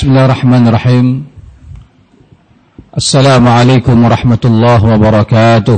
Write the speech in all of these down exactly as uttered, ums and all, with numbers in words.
Bismillahirrahmanirrahim. Assalamualaikum warahmatullahi wabarakatuh.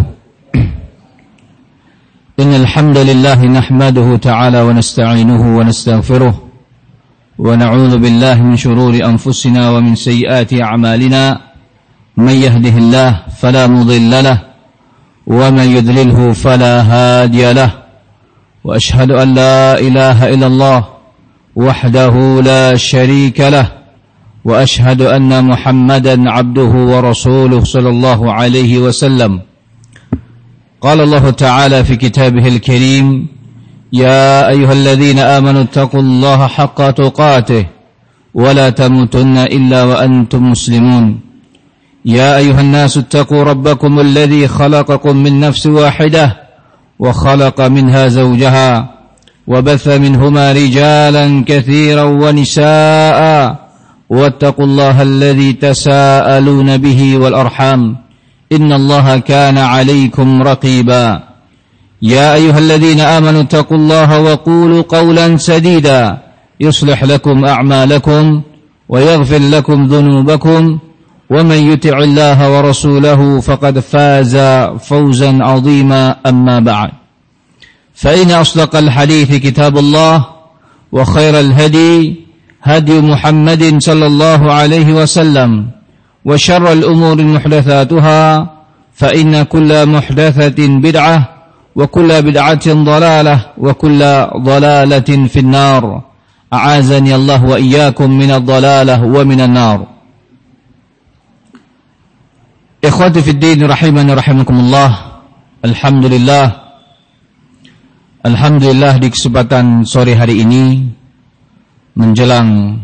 Innal hamdalillah nahmaduhu ta'ala wa nasta'inuhu wa nastaghfiruh wa na'udzu billahi min shururi anfusina wa min sayyiati a'malina. Man yahdihillahu fala mudilla lahu wa man yudlilhu fala hadiya lahu. Wa ashhadu an la ilaha illallah wahdahu la syarika lahu wa ashhadu anna Muhammadan abduhu wa rasuluh sallallahu alaihi wasallam. Qala Allah Ta'ala fi kitabihil karim, ya ayyuhalladzina amanu taqullaha haqqa tuqatih wa la tamutunna illa wa antum muslimun. Ya ayyuhan nasu taqu rabbakum alladzi khalaqakum min nafsin wahidah wa khalaqa minha zawjaha وبث منهما رجالا كثيرا ونساء واتقوا الله الذي تساءلون به والأرحام إن الله كان عليكم رقيبا يا أيها الذين آمنوا اتقوا الله وقولوا قولا سديدا يصلح لكم أعمالكم ويغفر لكم ذنوبكم ومن يطع الله ورسوله فقد فاز فوزا عظيما أما بعد فإن أصدق الحديث كتاب الله وخير الهدي هدي محمد صلى الله عليه وسلم وشر الأمور محدثاتها فإن كل محدثة بدعة وكل بدعة ضلالة وكل ضلالة في النار أعاذني الله وإياكم من الضلالة ومن النار. إخوتي في الدين رحمني رحمكم الله. Alhamdulillah Alhamdulillah di kesempatan sore hari ini menjelang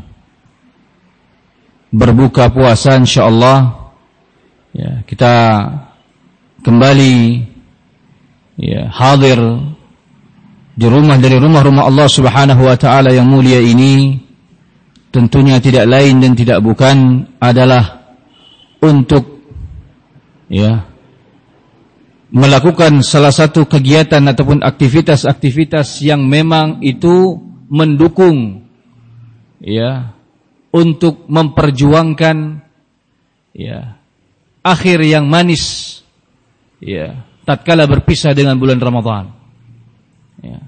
berbuka puasa insyaallah ya, kita kembali ya, hadir di rumah dari rumah-rumah Allah Subhanahu wa taala yang mulia ini, tentunya tidak lain dan tidak bukan adalah untuk ya melakukan salah satu kegiatan ataupun aktivitas-aktivitas yang memang itu mendukung ya untuk memperjuangkan ya akhir yang manis ya tatkala berpisah dengan bulan Ramadan. Ya.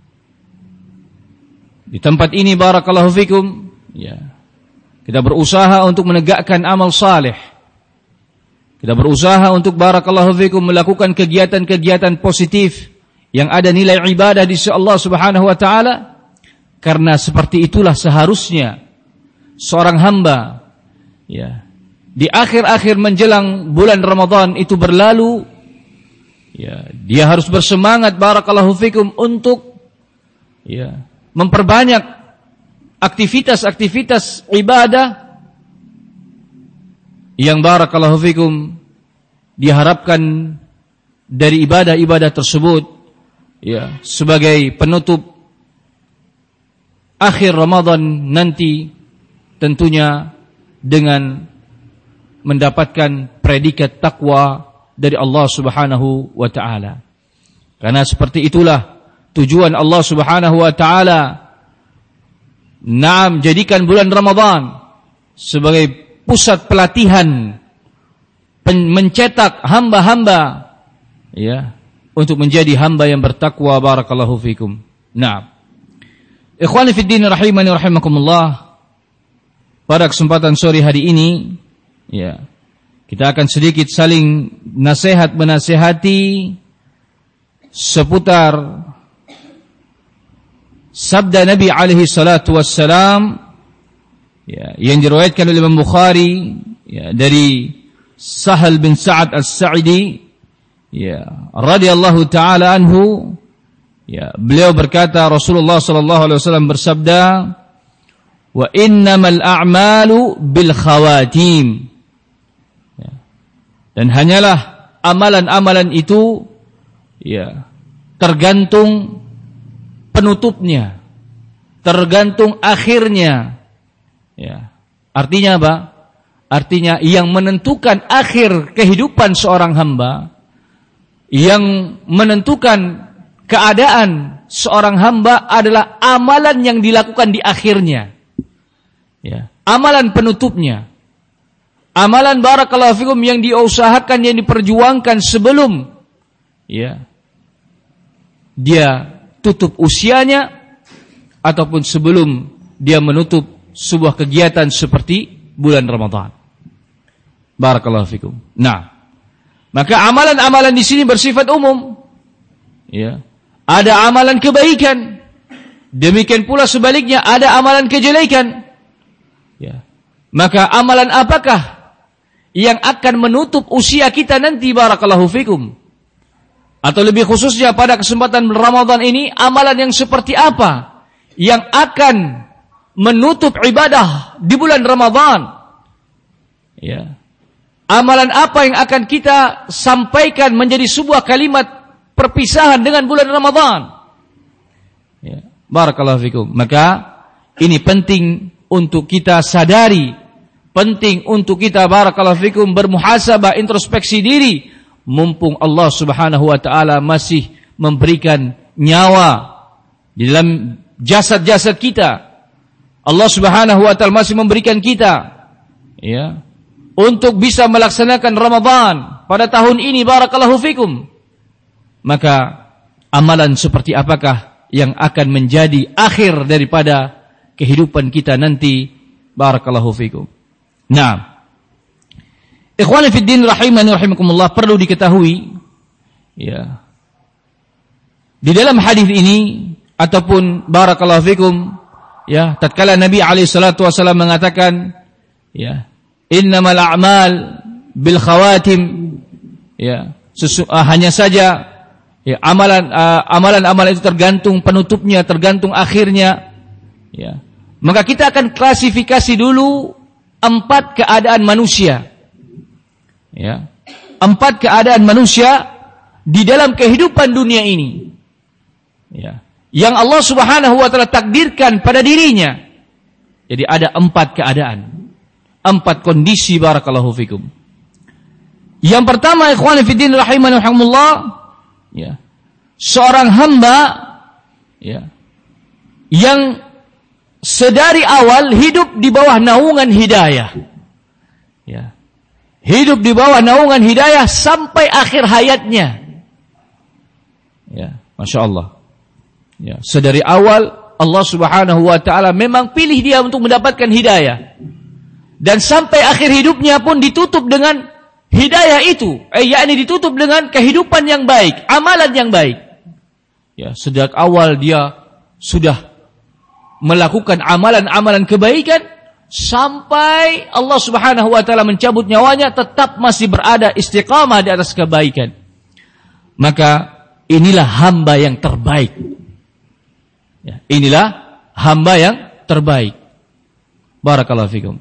Di tempat ini barakallahu fikum ya kita berusaha untuk menegakkan amal saleh. Kita berusaha untuk barakallahu fikum melakukan kegiatan-kegiatan positif yang ada nilai ibadah di sisi Allah Subhanahu wa taala, karena seperti itulah seharusnya seorang hamba ya di akhir-akhir menjelang bulan Ramadan itu berlalu ya dia harus bersemangat barakallahu fikum untuk ya memperbanyak aktivitas-aktivitas ibadah yang barakallahu fikum diharapkan dari ibadah-ibadah tersebut ya sebagai penutup akhir Ramadan nanti, tentunya dengan mendapatkan predikat takwa dari Allah Subhanahu wa taala. Karena seperti itulah tujuan Allah Subhanahu wa taala naam jadikan bulan Ramadan sebagai pusat pelatihan mencetak hamba-hamba ya untuk menjadi hamba yang bertakwa barakallahu fikum. Naam. Ikhwani fid din rahimani rahimakumullah. Pada kesempatan sore hari ini ya kita akan sedikit saling nasihat menasihati seputar sabda Nabi alaihi salatu wassalam ya, yang diriwayatkan oleh Imam Bukhari ya, dari Sahal bin Sa'ad As-Sa'idi ya, radhiyallahu taala anhu ya, beliau berkata Rasulullah sallallahu alaihi wasallam bersabda, wa innamal a'malu bil khawatim ya, dan hanyalah amalan-amalan itu ya tergantung penutupnya, tergantung akhirnya. Ya. Artinya apa? Artinya yang menentukan akhir kehidupan seorang hamba, yang menentukan keadaan seorang hamba adalah amalan yang dilakukan di akhirnya. Ya. amalan penutupnya, amalan barakallahu fikum yang diusahakan, yang diperjuangkan sebelum ya dia tutup usianya ataupun sebelum dia menutup sebuah kegiatan seperti bulan Ramadan. Barakallahu fikum. Nah, maka amalan-amalan di sini bersifat umum. Ya. Ada amalan kebaikan. Demikian pula sebaliknya ada amalan kejelekan. Ya. Maka amalan apakah yang akan menutup usia kita nanti, barakallahu fikum? Atau lebih khususnya pada kesempatan Ramadan ini, amalan yang seperti apa yang akan menutup ibadah di bulan Ramadan? Ya. Amalan apa yang akan kita sampaikan menjadi sebuah kalimat perpisahan dengan bulan Ramadan? Ya. Barakallahu fikum. Maka ini penting untuk kita sadari, penting untuk kita barakallahu fikum bermuhasabah, introspeksi diri, mumpung Allah Subhanahu wa taala masih memberikan nyawa di dalam jasad-jasad kita. Allah Subhanahu wa taala masih memberikan kita ya untuk bisa melaksanakan Ramadan pada tahun ini, barakallahu fikum. Maka amalan seperti apakah yang akan menjadi akhir daripada kehidupan kita nanti, barakallahu fikum. Nah, ikhwani fid din rahimani rahimakumullah, perlu diketahui ya, di dalam hadis ini ataupun barakallahu fikum ya, tatkala Nabi alaihi salatu wasallam mengatakan ya, innamal a'mal bil khawatim ya, sesu, uh, hanya saja ya, amalan uh, amalan-amalan itu tergantung penutupnya, tergantung akhirnya ya. Maka kita akan klasifikasi dulu empat keadaan manusia. Ya. Empat keadaan manusia di dalam kehidupan dunia ini. Ya. Yang Allah Subhanahu wa taala takdirkan pada dirinya. Jadi ada empat keadaan. Empat kondisi, barakallahu fikum. Yang pertama, ikhwani fiddin rahimani rahimakumullah, ya. Seorang hamba ya, yang sedari awal hidup di bawah naungan hidayah. Ya. Hidup di bawah naungan hidayah sampai akhir hayatnya. Ya, Masya Allah. Ya, sedari awal Allah Subhanahu wa taala memang pilih dia untuk mendapatkan hidayah. Dan sampai akhir hidupnya pun ditutup dengan hidayah itu. Eh, yakni ditutup dengan kehidupan yang baik, amalan yang baik. Ya, sejak awal dia sudah melakukan amalan-amalan kebaikan sampai Allah Subhanahu wa taala mencabut nyawanya, tetap masih berada istiqamah di atas kebaikan. Maka inilah hamba yang terbaik. Ya, inilah hamba yang terbaik. Barakallahu fikum.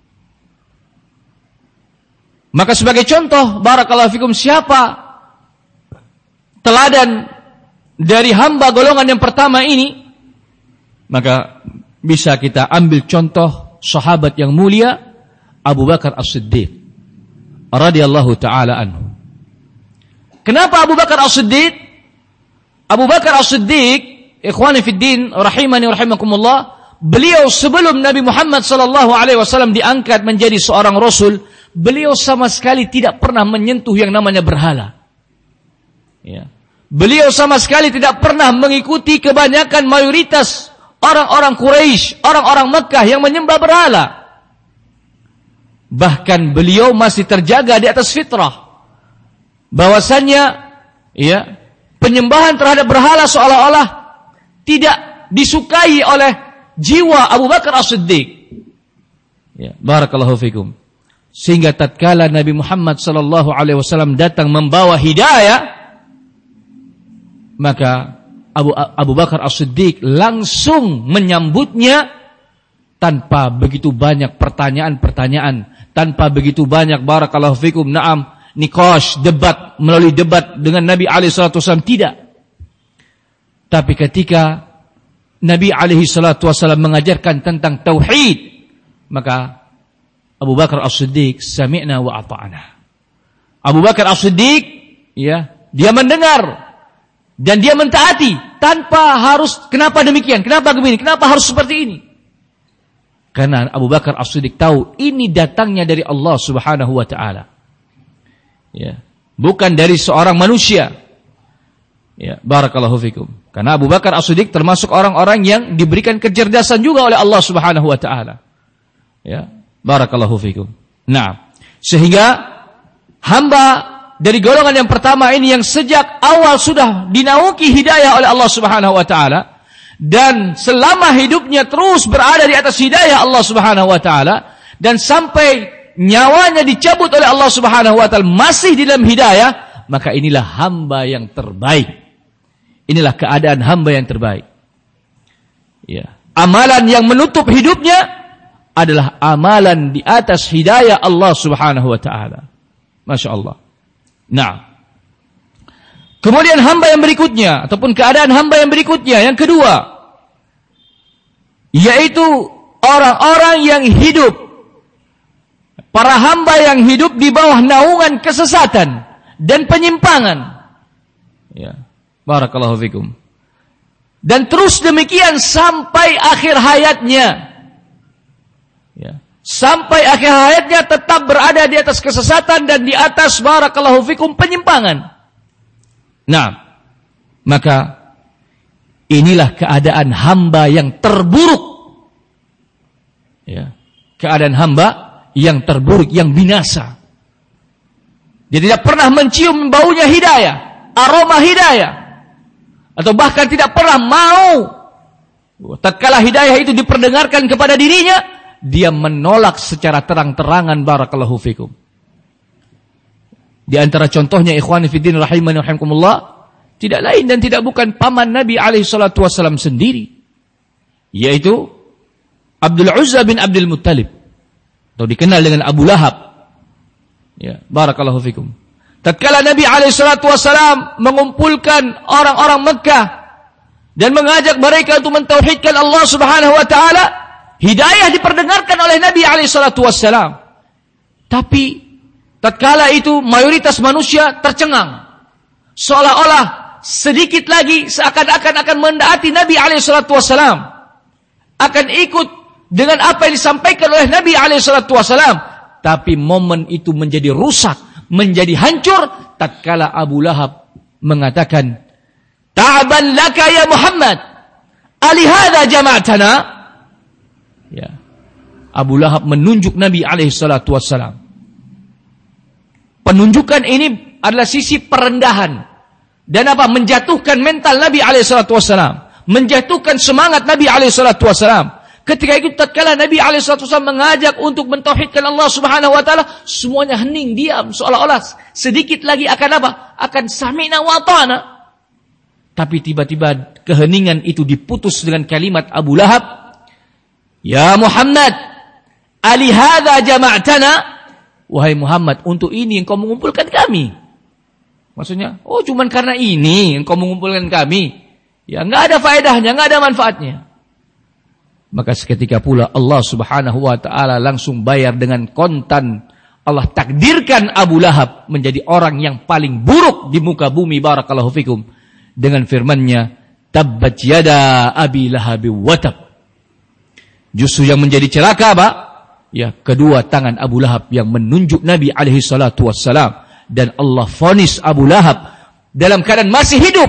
Maka sebagai contoh, barakallahu fikum, siapa teladan dari hamba golongan yang pertama ini? Maka bisa kita ambil contoh sahabat yang mulia Abu Bakar As-Siddiq radhiyallahu taala anhu. Kenapa Abu Bakar As-Siddiq? Abu Bakar As-Siddiq, ikhwani fid din rahimani rahimakumullah, beliau sebelum Nabi Muhammad sallallahu alaihi wasallam diangkat menjadi seorang rasul, beliau sama sekali tidak pernah menyentuh yang namanya berhala. Ya. Beliau sama sekali tidak pernah mengikuti kebanyakan mayoritas orang-orang Quraisy, orang-orang Mekah yang menyembah berhala. Bahkan beliau masih terjaga di atas fitrah. Bahwasannya ya, penyembahan terhadap berhala seolah-olah tidak disukai oleh jiwa Abu Bakar As-Siddiq. Ya, barakallahu fikum. Sehingga tatkala Nabi Muhammad sallallahu alaihi wasallam datang membawa hidayah, maka Abu, Abu Bakar As-Siddiq langsung menyambutnya tanpa begitu banyak pertanyaan-pertanyaan, tanpa begitu banyak barakallahu fikum na'am nikosh, debat, melalui debat dengan Nabi alaihi salatu wasallam, tidak. Tapi ketika Nabi alaihi salatu wasallam mengajarkan tentang tauhid, maka Abu Bakar As-Siddiq sami'na wa ata'na. Abu Bakar As-Siddiq ya, dia mendengar dan dia mentaati tanpa harus kenapa demikian, kenapa begini, kenapa harus seperti ini. Karena Abu Bakar As-Siddiq tahu ini datangnya dari Allah Subhanahu wa taala. Ya, bukan dari seorang manusia. Ya, barakallahu fikum. Karena Abu Bakar As-Siddiq termasuk orang-orang yang diberikan kecerdasan juga oleh Allah Subhanahu wa taala. Ya, barakallahu fikum. Nah, sehingga hamba dari golongan yang pertama ini yang sejak awal sudah dinauki hidayah oleh Allah Subhanahu wa taala dan selama hidupnya terus berada di atas hidayah Allah Subhanahu wa taala dan sampai nyawanya dicabut oleh Allah Subhanahu wa taala masih di dalam hidayah, maka inilah hamba yang terbaik. Inilah keadaan hamba yang terbaik. Ya. Amalan yang menutup hidupnya adalah amalan di atas hidayah Allah Subhanahu wa taala. Masya Allah. Nah, kemudian hamba yang berikutnya ataupun keadaan hamba yang berikutnya yang kedua, yaitu orang-orang yang hidup, para hamba yang hidup di bawah naungan kesesatan dan penyimpangan. Ya, barakallahu fikum. Dan terus demikian sampai akhir hayatnya. Ya. Sampai akhir hayatnya tetap berada di atas kesesatan dan di atas barakallahu fikum penyimpangan. Nah, maka inilah keadaan hamba yang terburuk. Ya. Keadaan hamba yang terburuk, yang binasa. Dia tidak pernah mencium baunya hidayah, aroma hidayah. Atau bahkan tidak pernah mau tatkala hidayah itu diperdengarkan kepada dirinya, dia menolak secara terang-terangan barakallahu fikum. Di antara contohnya ikhwani fiddin rahimani rahimakumullah, tidak lain dan tidak bukan paman Nabi alaihi salatu wasallam sendiri, yaitu Abdul Uzza bin Abdul Muttalib, atau dikenal dengan Abu Lahab. Ya, barakallahu fikum. Tatkala Nabi alaihi salatu wasallam mengumpulkan orang-orang Mekah dan mengajak mereka untuk mentauhidkan Allah Subhanahu wa taala, hidayah diperdengarkan oleh Nabi alaihi salatu wassalam. Tapi tatkala itu mayoritas manusia tercengang. Seolah-olah sedikit lagi seakan-akan akan mendaati Nabi alaihi salatu wassalam. Akan ikut dengan apa yang disampaikan oleh Nabi alaihi salatu wassalam. Tapi momen itu menjadi rusak, menjadi hancur tatkala Abu Lahab mengatakan, "Ta'ban laka ya Muhammad, alihada jama'tana?" Ya. Abu Lahab menunjuk Nabi alaihi salatu wassalam. Penunjukan ini adalah sisi perendahan dan apa? Menjatuhkan mental Nabi alaihi salatu wassalam, menjatuhkan semangat Nabi alaihi salatu wassalam. Ketika itu tatkala Nabi alaihi salatu wassalam mengajak untuk mentauhidkan Allah Subhanahu wa taala, semuanya hening, diam, seolah-olah sedikit lagi akan apa? Akan sami'na wa ata'na. Tapi tiba-tiba keheningan itu diputus dengan kalimat Abu Lahab, "Ya Muhammad, alihada jama'tana?" Wahai Muhammad, untuk ini engkau mengumpulkan kami. Maksudnya, oh cuman karena ini engkau mengumpulkan kami. Ya enggak ada faedahnya, enggak ada manfaatnya. Maka seketika pula Allah Subhanahu wa taala langsung bayar dengan kontan. Allah takdirkan Abu Lahab menjadi orang yang paling buruk di muka bumi barakallahu fikum dengan firman-Nya, "Tabbat yada Abi Lahab wa tab." Justru yang menjadi celaka apa? Ya, kedua tangan Abu Lahab yang menunjuk Nabi alaihi salatu wassalam, dan Allah vonis Abu Lahab dalam keadaan masih hidup.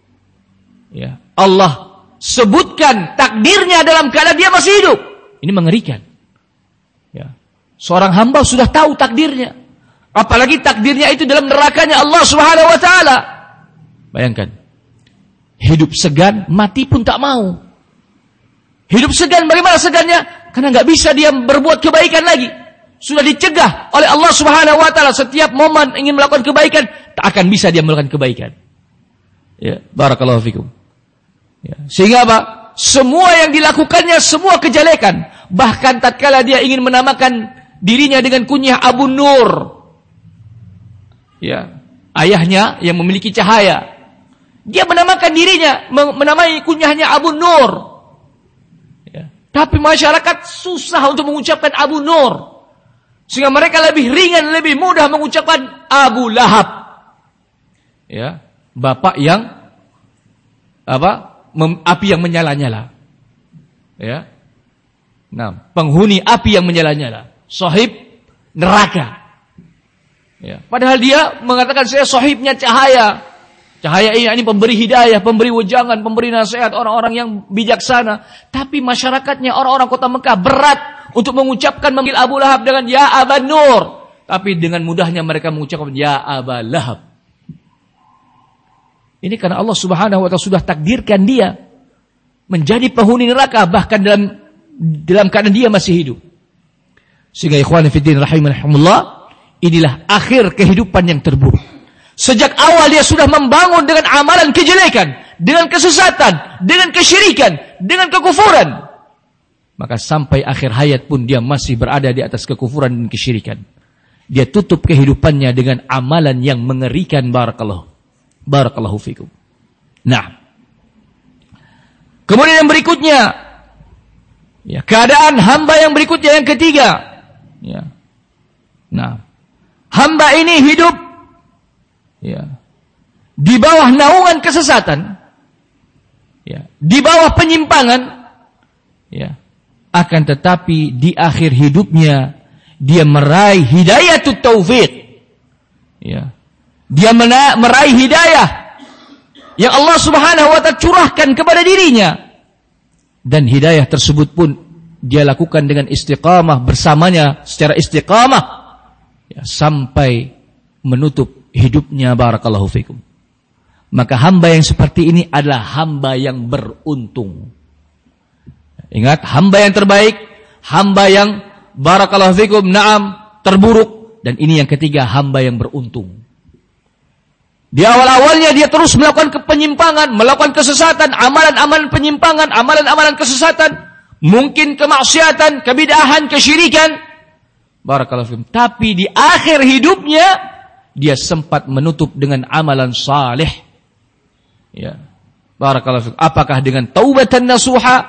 Ya, Allah sebutkan takdirnya dalam keadaan dia masih hidup. Ini mengerikan. Ya. Seorang hamba sudah tahu takdirnya, apalagi takdirnya itu dalam nerakanya Allah Subhanahu wa taala. Bayangkan, hidup segan, mati pun tak mau. Hidup segan, bagaimana segannya? Karena nggak bisa dia berbuat kebaikan lagi. Sudah dicegah oleh Allah Subhanahu wa taala, setiap momen ingin melakukan kebaikan, tak akan bisa dia melakukan kebaikan. Ya, barakallahu fikum. Ya. Sehingga apa? Semua yang dilakukannya semua kejelekan. Bahkan tatkala dia ingin menamakan dirinya dengan kunyah Abu Nur, ya, ayahnya yang memiliki cahaya, dia menamakan dirinya, menamai kunyahnya Abu Nur. Ya. Tapi masyarakat susah untuk mengucapkan Abu Nur, sehingga mereka lebih ringan, lebih mudah mengucapkan Abu Lahab. Ya, bapak yang apa? Mem, api yang menyala-nyala. Ya. Nah, penghuni api yang menyala-nyala, sahib neraka. Ya. Padahal dia mengatakan saya sahibnya cahaya. Cahaya ini, ini pemberi hidayah, pemberi wejangan, pemberi nasihat, orang-orang yang bijaksana. Tapi masyarakatnya, orang-orang kota Mekah berat untuk mengucapkan memanggil Abu Lahab dengan ya Aban Nur. Tapi dengan mudahnya mereka mengucapkan ya Aba Lahab. Ini karena Allah Subhanahu wa taala sudah takdirkan dia menjadi penghuni neraka, bahkan dalam dalam keadaan dia masih hidup. Sehingga ikhwan fillah rahimakumullah, inilah akhir kehidupan yang terburuk. Sejak awal dia sudah membangun dengan amalan kejelekan, dengan kesesatan, dengan kesyirikan, dengan kekufuran. Maka sampai akhir hayat pun dia masih berada di atas kekufuran dan kesyirikan. Dia tutup kehidupannya dengan amalan yang mengerikan. Barakallahu. Barakallahu fikum. Nah. Kemudian yang berikutnya. Ya, keadaan hamba yang berikutnya yang ketiga. Ya. Nah. Hamba ini hidup ya, di bawah naungan kesesatan, ya, di bawah penyimpangan, ya, akan tetapi di akhir hidupnya dia meraih hidayatut taufiq, ya, dia mena- meraih hidayah yang Allah Subhanahu wa taala curahkan kepada dirinya, dan hidayah tersebut pun dia lakukan dengan istiqamah bersamanya secara istiqamah, ya, sampai menutup hidupnya. Barakallahu fikum. Maka hamba yang seperti ini adalah hamba yang beruntung. Ingat, hamba yang terbaik, hamba yang barakallahu fikum, na'am, terburuk, dan ini yang ketiga, hamba yang beruntung. Di awal-awalnya dia terus melakukan penyimpangan, melakukan kesesatan, amalan-amalan penyimpangan, amalan-amalan kesesatan, mungkin kemaksiatan, kebidahan, kesyirikan. Barakallahu fikum. Tapi di akhir hidupnya dia sempat menutup dengan amalan saleh. Ya. Barakallahu fikum. Apakah dengan taubatan nasuha,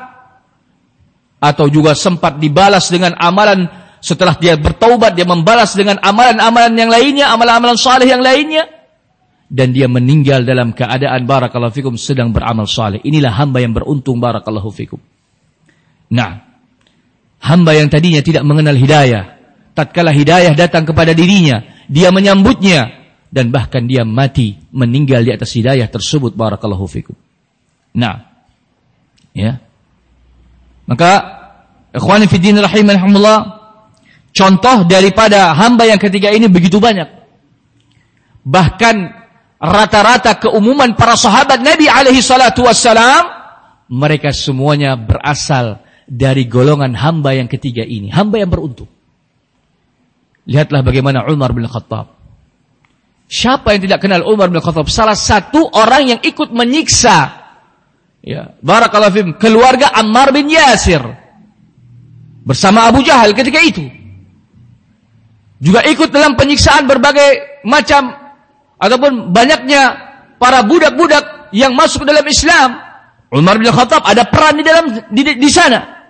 atau juga sempat dibalas dengan amalan setelah dia bertaubat, dia membalas dengan amalan-amalan yang lainnya, amalan-amalan saleh yang lainnya, dan dia meninggal dalam keadaan barakallahu fikum sedang beramal saleh. Inilah hamba yang beruntung. Barakallahu fikum. Nah, hamba yang tadinya tidak mengenal hidayah, tatkala hidayah datang kepada dirinya, dia menyambutnya, dan bahkan dia mati meninggal di atas hidayah tersebut. Barakallahu fikum. Nah, ya. Maka ikhwani fi din rahimakumullah, contoh daripada hamba yang ketiga ini begitu banyak. Bahkan rata-rata keumuman para sahabat Nabi alaihi salatu wassalam, mereka semuanya berasal dari golongan hamba yang ketiga ini, hamba yang beruntung. Lihatlah bagaimana Umar bin Khattab. Siapa yang tidak kenal Umar bin Khattab? Salah satu orang yang ikut menyiksa, ya, barakallahu fikum, keluarga Ammar bin Yasir bersama Abu Jahal ketika itu. Juga ikut dalam penyiksaan berbagai macam ataupun banyaknya para budak-budak yang masuk ke dalam Islam. Umar bin Khattab ada peran di dalam di, di sana.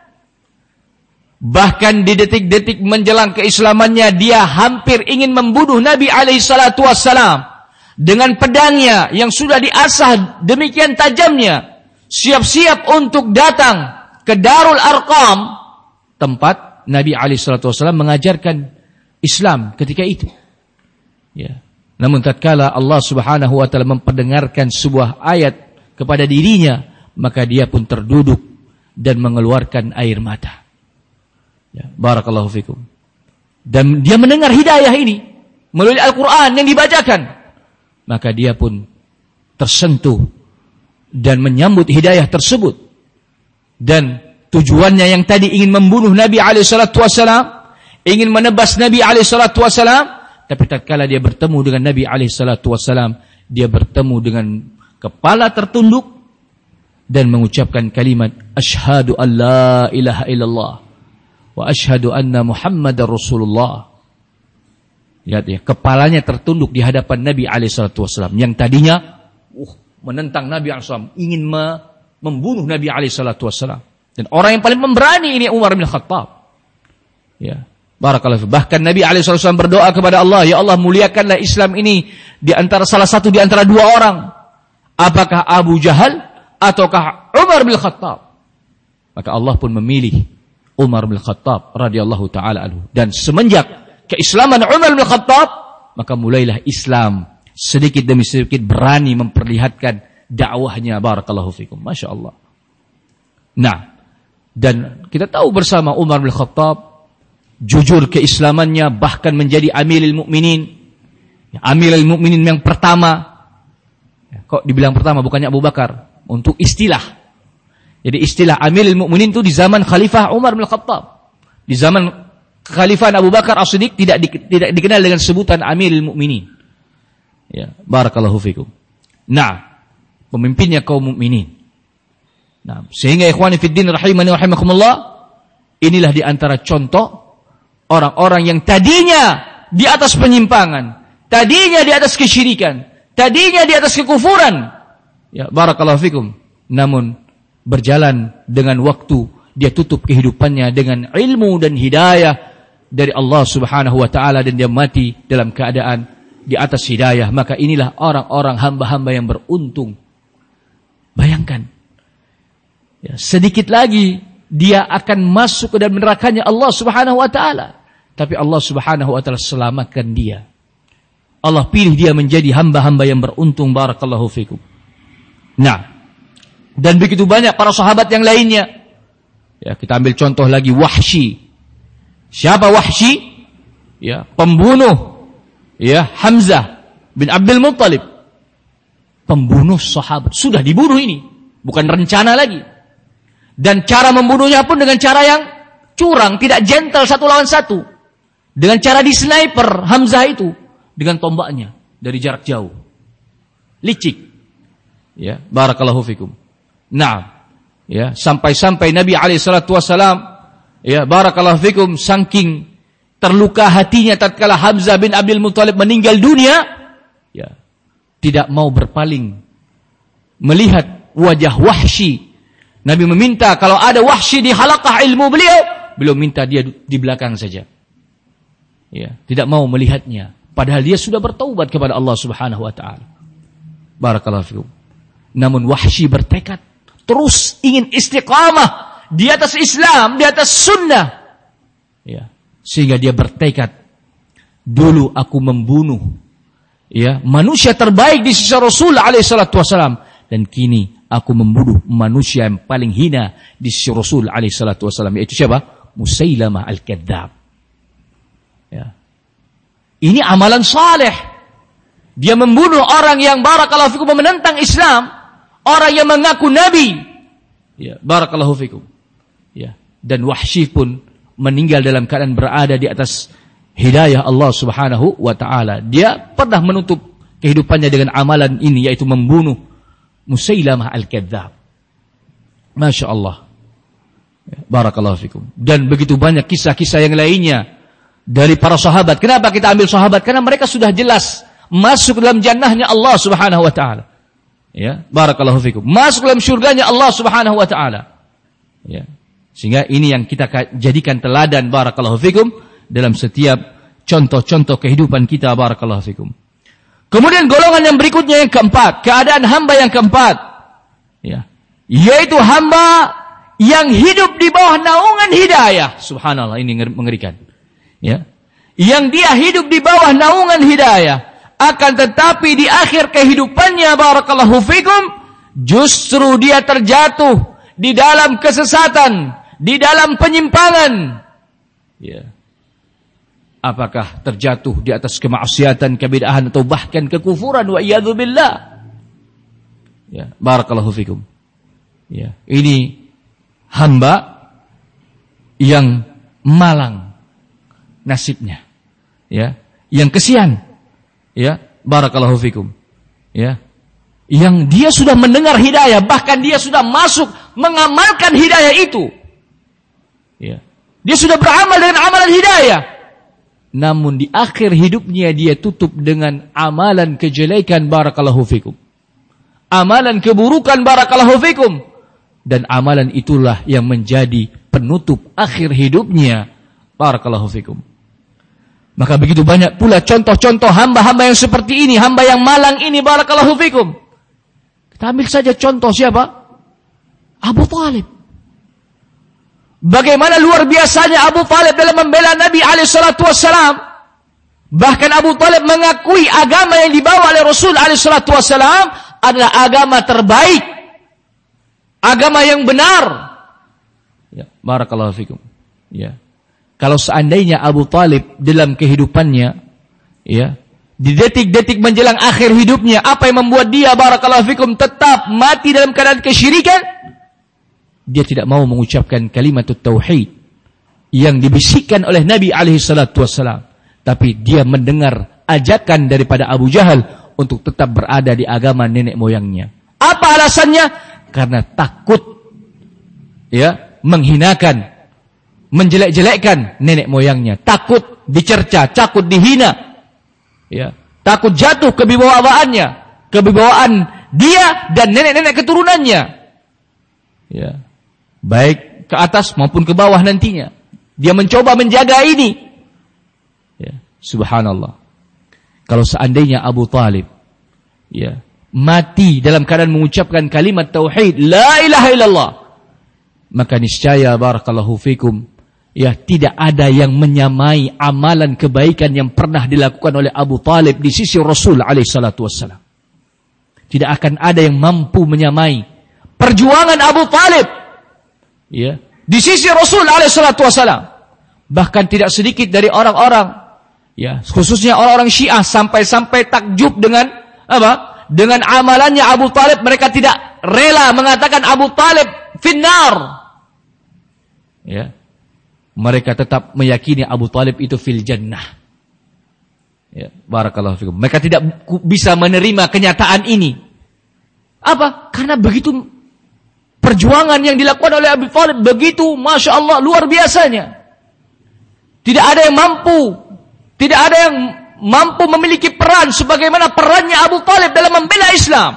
Bahkan di detik-detik menjelang keislamannya, dia hampir ingin membunuh Nabi alaihi salatu wassalam dengan pedangnya yang sudah diasah demikian tajamnya, siap-siap untuk datang ke Darul Arqam, tempat Nabi alaihi salatu wassalam mengajarkan Islam ketika itu. Ya. Namun tatkala Allah Subhanahu wa taala memperdengarkan sebuah ayat kepada dirinya, maka dia pun terduduk dan mengeluarkan air mata. Ya, barakallahu fikum. Dan dia mendengar hidayah ini melalui Al-Quran yang dibacakan, maka dia pun tersentuh dan menyambut hidayah tersebut. Dan tujuannya yang tadi ingin membunuh Nabi alaihi salatu wassalam, ingin menebas Nabi alaihi salatu wassalam, tapi tatkala dia bertemu dengan Nabi alaihi salatu wassalam, dia bertemu dengan kepala tertunduk dan mengucapkan kalimat asyhadu an la ilaha illallah wa asyhadu anna Muhammadar Rasulullah. Lihat ya, kepalanya tertunduk di hadapan Nabi alaihi salatu wasallam yang tadinya uh, menentang Nabi alaihi wasallam, ingin me- membunuh Nabi alaihi salatu wasallam. Dan orang yang paling pemberani ini Umar bin Khattab. Ya, barakallahu. Bahkan Nabi alaihi salatu wasallam berdoa kepada Allah, ya Allah, muliakanlah Islam ini di antara salah satu di antara dua orang. Apakah Abu Jahal ataukah Umar bin Khattab? Maka Allah pun memilih Umar bin Khattab radhiyallahu taala anhu. Dan semenjak keislaman Umar bin Khattab, maka mulailah Islam sedikit demi sedikit berani memperlihatkan dakwahnya. Barakallahu fikum. Masya Allah. Nah, dan kita tahu bersama Umar bin Khattab jujur keislamannya, bahkan menjadi Amirul Mukminin. Amirul Mukminin yang pertama. Kok dibilang pertama, bukannya Abu Bakar? Untuk istilah. Jadi istilah Amirul Mukminin itu di zaman Khalifah Umar bin Khattab. Di zaman Khalifah Abu Bakar As-Siddiq tidak di, tidak dikenal dengan sebutan Amirul Mukminin. Ya, barakallahu fikum. Nah, pemimpinnya kaum mukminin. Nah, sehingga ikhwani fid din rahimani wa rahimakumullah, inilah di antara contoh orang-orang yang tadinya di atas penyimpangan, tadinya di atas kesyirikan, tadinya di atas kekufuran. Ya, barakallahu fikum. Namun berjalan dengan waktu, dia tutup kehidupannya dengan ilmu dan hidayah dari Allah Subhanahu wa taala, dan dia mati dalam keadaan di atas hidayah. Maka inilah orang-orang hamba-hamba yang beruntung. Bayangkan, ya, sedikit lagi dia akan masuk ke dalam nerakanya Allah Subhanahu wa taala, tapi Allah Subhanahu wa taala selamatkan dia. Allah pilih dia menjadi hamba-hamba yang beruntung. Barakallahu fikum. Nah, dan begitu banyak para sahabat yang lainnya. Ya, kita ambil contoh lagi Wahsy. Siapa Wahsy? Ya, pembunuh ya Hamzah bin Abdul Muttalib. Pembunuh sahabat, sudah dibunuh ini, bukan rencana lagi. Dan cara membunuhnya pun dengan cara yang curang, tidak gentle satu lawan satu. Dengan cara di sniper Hamzah itu dengan tombaknya dari jarak jauh. Licik. Ya, barakallahu fikum. Nah, ya, sampai-sampai Nabi alaihi salatu wasalam, ya, barakallahu fikum, saking terluka hatinya tatkala Hamzah bin Abdul Muttalib meninggal dunia, ya, tidak mau berpaling melihat wajah Wahsy. Nabi meminta kalau ada Wahsy di halaqah ilmu beliau, beliau minta dia di belakang saja. Ya, tidak mau melihatnya, padahal dia sudah bertaubat kepada Allah Subhanahu wa taala. Barakallahu fikum. Namun Wahsy bertekad terus ingin istiqamah di atas Islam, di atas sunnah. Ya, sehingga dia bertekad, dulu aku membunuh ya manusia terbaik di sisi Rasul alaihi salatu wasalam, dan kini aku membunuh manusia yang paling hina di sisi Rasul alaihi salatu wasalam, yaitu siapa? Musailamah al-Kadzdzab. Ya. Ini amalan saleh. Dia membunuh orang yang barakallahu fikum menentang Islam, orang yang mengaku nabi. Ya, barakallahu fikum. Ya, dan Wahsy pun meninggal dalam keadaan berada di atas hidayah Allah Subhanahu wa taala. Dia pernah menutup kehidupannya dengan amalan ini, yaitu membunuh Musailamah al-Kadzdzab. Masya Allah. Ya, barakallahu fikum. Dan begitu banyak kisah-kisah yang lainnya dari para sahabat. Kenapa kita ambil sahabat? Karena mereka sudah jelas masuk dalam jannahnya Allah Subhanahu wa taala. Ya, barakallahu fikum. Masuk dalam syurganya Allah Subhanahu wa taala. Ya. Sehingga ini yang kita jadikan teladan, barakallahu fikum, dalam setiap contoh-contoh kehidupan kita, barakallahu fikum. Kemudian golongan yang berikutnya yang keempat, keadaan hamba yang keempat. Ya. Yaitu hamba yang hidup di bawah naungan hidayah. Subhanallah, ini mengerikan. Ya. Yang dia hidup di bawah naungan hidayah, akan tetapi di akhir kehidupannya, barakallahu fikum, justru dia terjatuh di dalam kesesatan, di dalam penyimpangan. Ya. Apakah terjatuh di atas kemaksiatan, kebid'ahan, atau bahkan kekufuran, wa iyadzu billah. Ya, barakallahu fikum. Ya, ini hamba yang malang nasibnya. Ya, yang kesian. Ya, barakallahu fikum. Ya. Yang dia sudah mendengar hidayah, bahkan dia sudah masuk mengamalkan hidayah itu. Ya. Dia sudah beramal dengan amalan hidayah. Namun di akhir hidupnya dia tutup dengan amalan kejelekan, barakallahu fikum. Amalan keburukan, barakallahu fikum. Dan amalan itulah yang menjadi penutup akhir hidupnya, barakallahu fikum. Maka begitu banyak pula contoh-contoh hamba-hamba yang seperti ini, hamba yang malang ini, barakallahu fikum. Kita ambil saja contoh siapa? Abu Talib. bagaimana luar biasanya Abu Talib dalam membela Nabi alaihi salatu wassalam. Bahkan Abu Talib mengakui agama yang dibawa oleh Rasul alaihi salatu wassalam adalah agama terbaik, agama yang benar. Ya, barakallahu fikum. Ya. Kalau seandainya Abu Talib dalam kehidupannya, ya, di detik-detik menjelang akhir hidupnya, apa yang membuat dia barakallahu fikum tetap mati dalam keadaan kesyirikan? Dia tidak mau mengucapkan kalimat tauhid yang dibisikkan oleh Nabi alaihi salatu wassalam, tapi dia mendengar ajakan daripada Abu Jahal untuk tetap berada di agama nenek moyangnya. Apa alasannya? Karena takut, ya, menghinakan, menjelek-jelekkan nenek moyangnya, takut dicerca, takut dihina, ya, takut jatuh kewibawaannya, kewibawaan dia dan nenek-nenek keturunannya, ya, baik ke atas maupun ke bawah nantinya. Dia mencoba menjaga ini, ya, subhanallah. Kalau seandainya Abu Talib, ya, mati dalam keadaan mengucapkan kalimat tauhid la ilaha illallah, maka niscaya barakallahu fikum, ya, tidak ada yang menyamai amalan kebaikan yang pernah dilakukan oleh Abu Talib di sisi Rasul alaihi salatu wassalam. Tidak akan ada yang mampu menyamai perjuangan Abu Talib, ya, di sisi Rasul alaihi salatu wassalam. Bahkan tidak sedikit dari orang-orang, ya, khususnya orang-orang Syiah sampai-sampai takjub dengan apa? Dengan amalannya Abu Talib. Mereka tidak rela mengatakan Abu Talib finnar, ya. Mereka tetap meyakini Abu Talib itu fil jannah. Ya, barakallahu fikum. Mereka tidak bisa menerima kenyataan ini. Apa? Karena begitu perjuangan yang dilakukan oleh Abu Talib, begitu Masya Allah luar biasanya. Tidak ada yang mampu, tidak ada yang mampu memiliki peran sebagaimana perannya Abu Talib dalam membela Islam.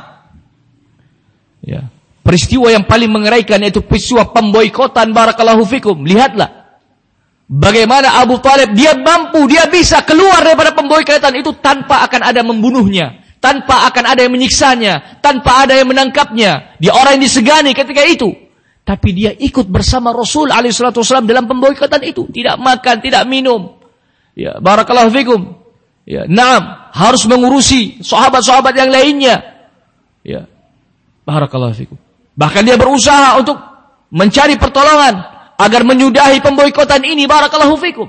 Ya. Peristiwa yang paling mengerikan yaitu peristiwa pemboikotan, barakallahu fikum. Lihatlah bagaimana Abu Talib, dia mampu, dia bisa keluar daripada pemboikotan itu tanpa akan ada membunuhnya, tanpa akan ada yang menyiksanya, tanpa ada yang menangkapnya. Dia orang yang disegani ketika itu. Tapi dia ikut bersama Rasul alaihi salatu wasallam dalam pemboikotan itu. Tidak makan, tidak minum. Ya, barakallahu fikum. Ya, naam, harus mengurusi sahabat-sahabat yang lainnya. Ya, barakallahu fikum. Bahkan dia berusaha untuk mencari pertolongan agar menyudahi pemboikotan ini, barakallahu fikum.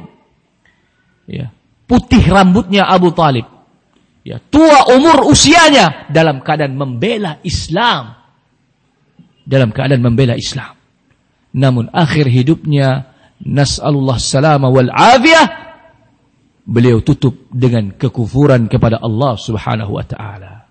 Ya, putih rambutnya Abu Talib, ya, tua umur usianya, dalam keadaan membela Islam, dalam keadaan membela Islam. Namun akhir hidupnya, nas'alullah salama wal afiyah, beliau tutup dengan kekufuran kepada Allah subhanahu wa ta'ala.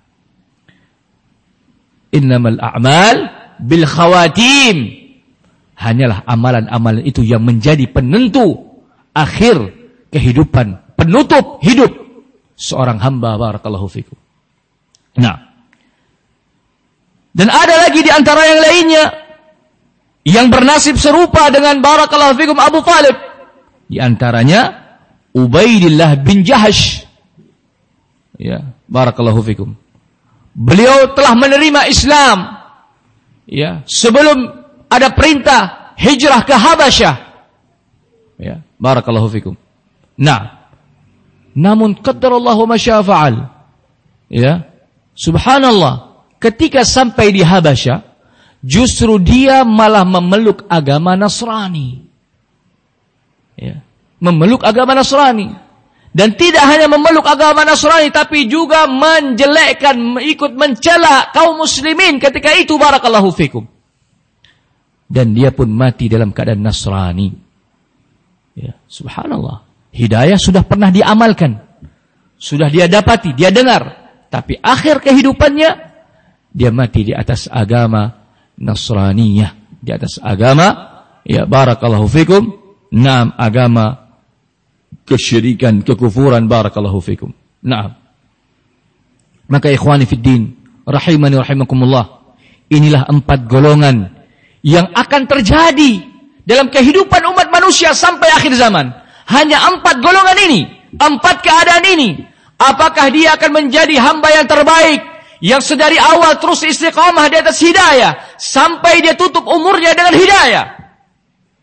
Innamal a'mal bil khawatim. Hanyalah amalan-amalan itu yang menjadi penentu akhir kehidupan, penutup hidup seorang hamba, barakallahu fikum. Nah, dan ada lagi di antara yang lainnya yang bernasib serupa dengan barakallahu fikum Abu Talib. Di antaranya Ubaidillah bin Jahash. Ya, barakallahu fikum. Beliau telah menerima Islam, ya, sebelum ada perintah hijrah ke Habasyah. Ya, barakallahu fikum. Nah, namun qaddarallahu ma syaa fa'al. Ya, subhanallah, ketika sampai di Habasyah, justru dia malah memeluk agama Nasrani. Ya, memeluk agama Nasrani. Dan tidak hanya memeluk agama Nasrani, tapi juga menjelekkan, ikut mencela kaum muslimin ketika itu, barakallahu fikum. Dan dia pun mati dalam keadaan Nasrani. Ya, subhanallah. Hidayah sudah pernah diamalkan, sudah dia dapati, dia dengar. Tapi akhir kehidupannya, dia mati di atas agama Nasraniyah, di atas agama, ya, barakallahu fikum, naam, agama kesyirikan, kekufuran, barakallahu fikum. Naam. Maka ikhwani fid din, rahimani rahimakumullah, inilah empat golongan yang akan terjadi dalam kehidupan umat manusia sampai akhir zaman. Hanya empat golongan ini, empat keadaan ini. Apakah dia akan menjadi hamba yang terbaik, yang sedari awal terus istiqamah di atas hidayah sampai dia tutup umurnya dengan hidayah,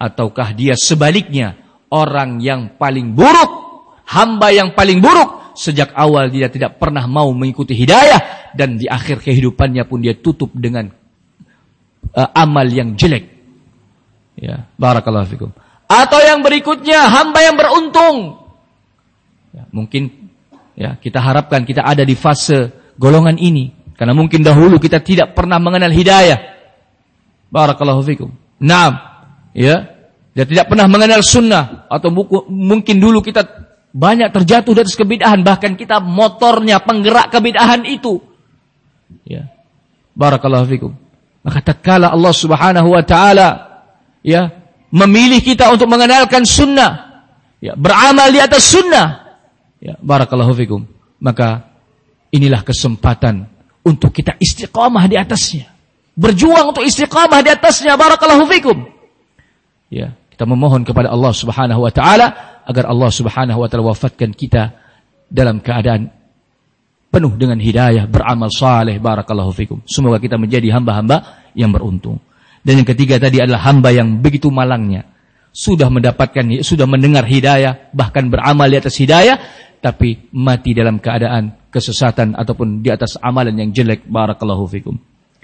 ataukah dia sebaliknya orang yang paling buruk, hamba yang paling buruk, sejak awal dia tidak pernah mau mengikuti hidayah, dan di akhir kehidupannya pun dia tutup dengan uh, amal yang jelek. Ya, barakallahu fikum. Atau yang berikutnya, hamba yang beruntung. Ya, mungkin ya kita harapkan kita ada di fase golongan ini, karena mungkin dahulu kita tidak pernah mengenal hidayah. Barakallahu fikum. Naam, ya, dia tidak pernah mengenal sunnah, atau buku, mungkin dulu kita banyak terjatuh dari kebid'ahan, bahkan kita motornya penggerak kebid'ahan itu. Ya, barakallahu fikum. Maka tatkala Allah Subhanahu wa taala ya memilih kita untuk mengenalkan sunnah, ya, beramal di atas sunnah, ya, barakallahu fikum, maka inilah kesempatan untuk kita istiqamah di atasnya. Berjuang untuk istiqamah di atasnya, barakallahu fikum. Ya, kita memohon kepada Allah Subhanahu wa taala agar Allah Subhanahu wa taala wafatkan kita dalam keadaan penuh dengan hidayah, beramal saleh, barakallahu fikum. Semoga kita menjadi hamba-hamba yang beruntung. Dan yang ketiga tadi adalah hamba yang begitu malangnya, sudah mendapatkan, sudah mendengar hidayah, bahkan beramal di atas hidayah, tapi mati dalam keadaan kesesatan ataupun di atas amalan yang jelek, barakallahu fikum.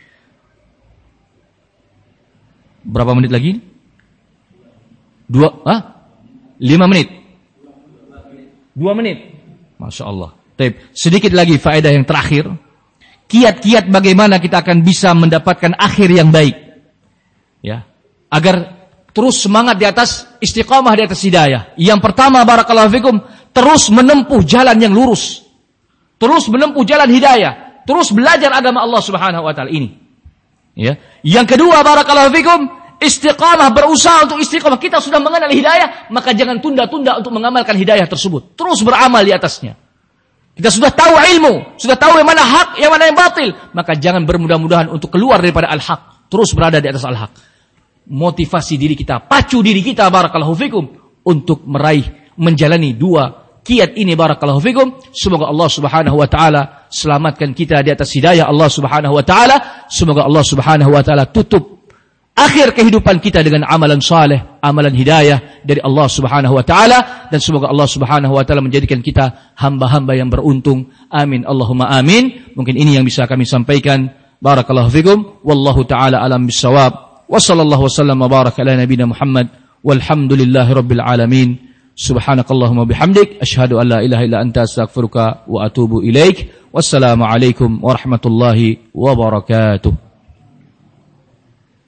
Berapa menit lagi? Dua, ah? Lima menit. Dua menit. Masya Allah. Taib. Sedikit lagi faedah yang terakhir. Kiat-kiat bagaimana kita akan bisa mendapatkan akhir yang baik. Ya. Agar terus semangat di atas istiqamah di atas hidayah. Yang pertama, barakallahu fikum, terus menempuh jalan yang lurus. Terus menempuh jalan hidayah. Terus belajar agama Allah Subhanahu wa taala ini. Ya. Yang kedua, barakallahu fikum, istiqamah, berusaha untuk istiqamah. Kita sudah mengenal hidayah, maka jangan tunda-tunda untuk mengamalkan hidayah tersebut. Terus beramal di atasnya. Kita sudah tahu ilmu, sudah tahu yang mana hak, yang mana yang batil, maka jangan bermudah-mudahan untuk keluar daripada al-haq. Terus berada di atas al-haq. Motivasi diri kita, pacu diri kita, barakallahu fikum, untuk meraih, menjalani dua kiat ini, barakallahu fikum. Semoga Allah Subhanahu wa taala selamatkan kita di atas hidayah Allah Subhanahu wa taala. Semoga Allah Subhanahu wa taala tutup akhir kehidupan kita dengan amalan saleh, amalan hidayah dari Allah Subhanahu wa taala, dan semoga Allah Subhanahu wa taala menjadikan kita hamba-hamba yang beruntung. Amin Allahumma amin. Mungkin ini yang bisa kami sampaikan. Barakallahu fikum, wallahu taala alam bissawab. Wa sallallahu wasallam wa baraka ala nabiyina Muhammad walhamdulillahi rabbil alamin. Subhanakallahumma bihamdik asyhadu an la ilaha illa anta astaghfiruka wa atubu ilaik. Wassalamu alaikum warahmatullahi wabarakatuh.